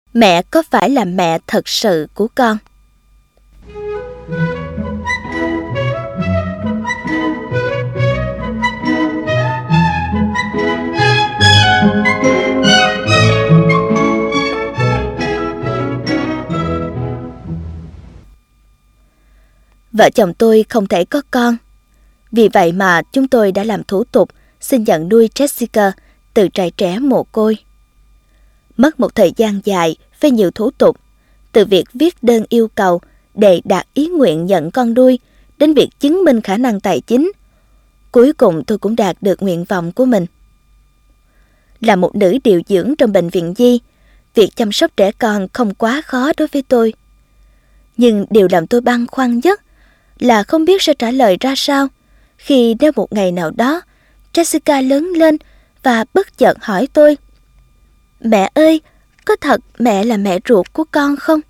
Mẹ có phải là mẹ thật sự của con? Vợ chồng tôi không thể có con. Vì vậy mà chúng tôi đã làm thủ tục xin nhận nuôi Jessica từ trại trẻ mồ côi. Mất một thời gian dài với nhiều thủ tục, từ việc viết đơn yêu cầu để đạt ý nguyện nhận con nuôi đến việc chứng minh khả năng tài chính. Cuối cùng tôi cũng đạt được nguyện vọng của mình. Là một nữ điều dưỡng trong bệnh viện Di, việc chăm sóc trẻ con không quá khó đối với tôi. Nhưng điều làm tôi băn khoăn nhất là không biết sẽ trả lời ra sao khi nếu một ngày nào đó Jessica lớn lên và bất chợt hỏi tôi: "Mẹ ơi, có thật mẹ là mẹ ruột của con không?"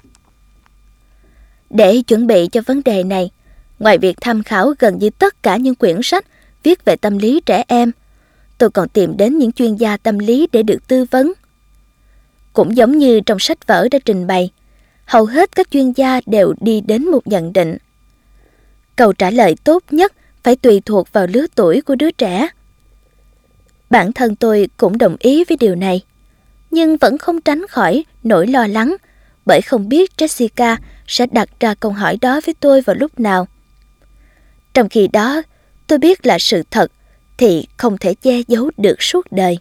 Để chuẩn bị cho vấn đề này, ngoài việc tham khảo gần như tất cả những quyển sách viết về tâm lý trẻ em, tôi còn tìm đến những chuyên gia tâm lý để được tư vấn. Cũng giống như trong sách vở đã trình bày, hầu hết các chuyên gia đều đi đến một nhận định: câu trả lời tốt nhất phải tùy thuộc vào lứa tuổi của đứa trẻ. Bản thân tôi cũng đồng ý với điều này, nhưng vẫn không tránh khỏi nỗi lo lắng bởi không biết Jessica sẽ đặt ra câu hỏi đó với tôi vào lúc nào. Trong khi đó, tôi biết là sự thật thì không thể che giấu được suốt đời.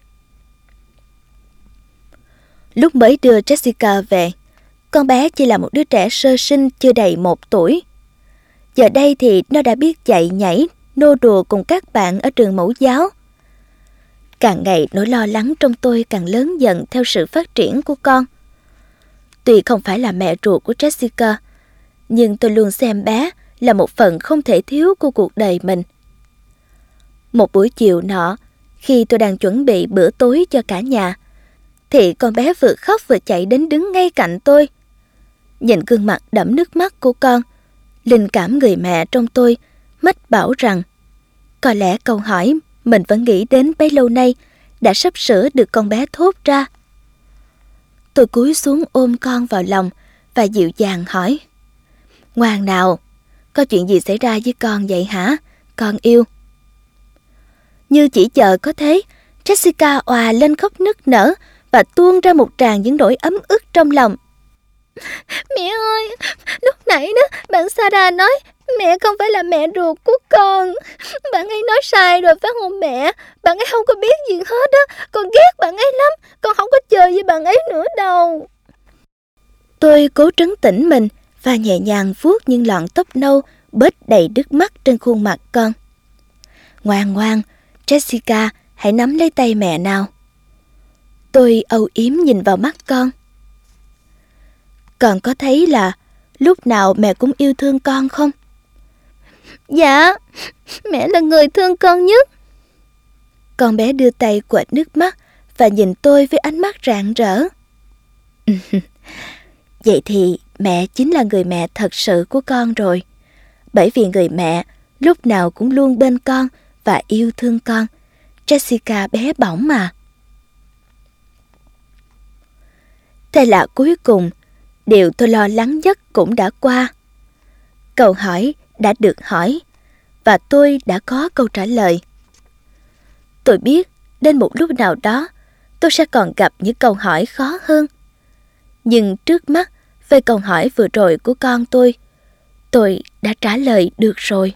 Lúc mới đưa Jessica về, con bé chỉ là một đứa trẻ sơ sinh chưa đầy 1 tuổi. Giờ đây thì nó đã biết chạy nhảy, nô đùa cùng các bạn ở trường mẫu giáo. Càng ngày nỗi lo lắng trong tôi càng lớn dần theo sự phát triển của con. Tuy không phải là mẹ ruột của Jessica, nhưng tôi luôn xem bé là một phần không thể thiếu của cuộc đời mình. Một buổi chiều nọ, khi tôi đang chuẩn bị bữa tối cho cả nhà, thì con bé vừa khóc vừa chạy đến đứng ngay cạnh tôi. Nhìn gương mặt đẫm nước mắt của con, linh cảm người mẹ trong tôi mách bảo rằng có lẽ câu hỏi mình vẫn nghĩ đến bấy lâu nay đã sắp sửa được con bé thốt ra. Tôi cúi xuống ôm con vào lòng và dịu dàng hỏi: "Ngoan nào, có chuyện gì xảy ra với con vậy hả, con yêu?" Như chỉ chờ có thế, Jessica òa lên khóc nức nở và tuôn ra một tràng những nỗi ấm ức trong lòng. "Mẹ ơi, lúc nãy đó bạn Sarah nói mẹ không phải là mẹ ruột của con. Bạn ấy nói sai rồi phải không mẹ? Bạn ấy không có biết gì hết á. Con ghét bạn ấy lắm. Con không có chơi với bạn ấy nữa đâu." Tôi cố trấn tĩnh mình và nhẹ nhàng vuốt những lọn tóc nâu bết đầy nước mắt trên khuôn mặt con. "Ngoan ngoan, Jessica, hãy nắm lấy tay mẹ nào." Tôi âu yếm nhìn vào mắt con. "Con có thấy là lúc nào mẹ cũng yêu thương con không?" "Dạ, mẹ là người thương con nhất." Con bé đưa tay quệt nước mắt và nhìn tôi với ánh mắt rạng rỡ. "Vậy thì mẹ chính là người mẹ thật sự của con rồi. Bởi vì người mẹ lúc nào cũng luôn bên con và yêu thương con. Jessica bé bỏng mà." Thế là cuối cùng, điều tôi lo lắng nhất cũng đã qua. Câu hỏi đã được hỏi và tôi đã có câu trả lời. Tôi biết đến một lúc nào đó tôi sẽ còn gặp những câu hỏi khó hơn. Nhưng trước mắt, về câu hỏi vừa rồi của con tôi đã trả lời được rồi.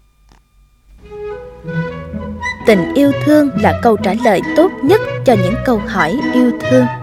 Tình yêu thương là câu trả lời tốt nhất cho những câu hỏi yêu thương.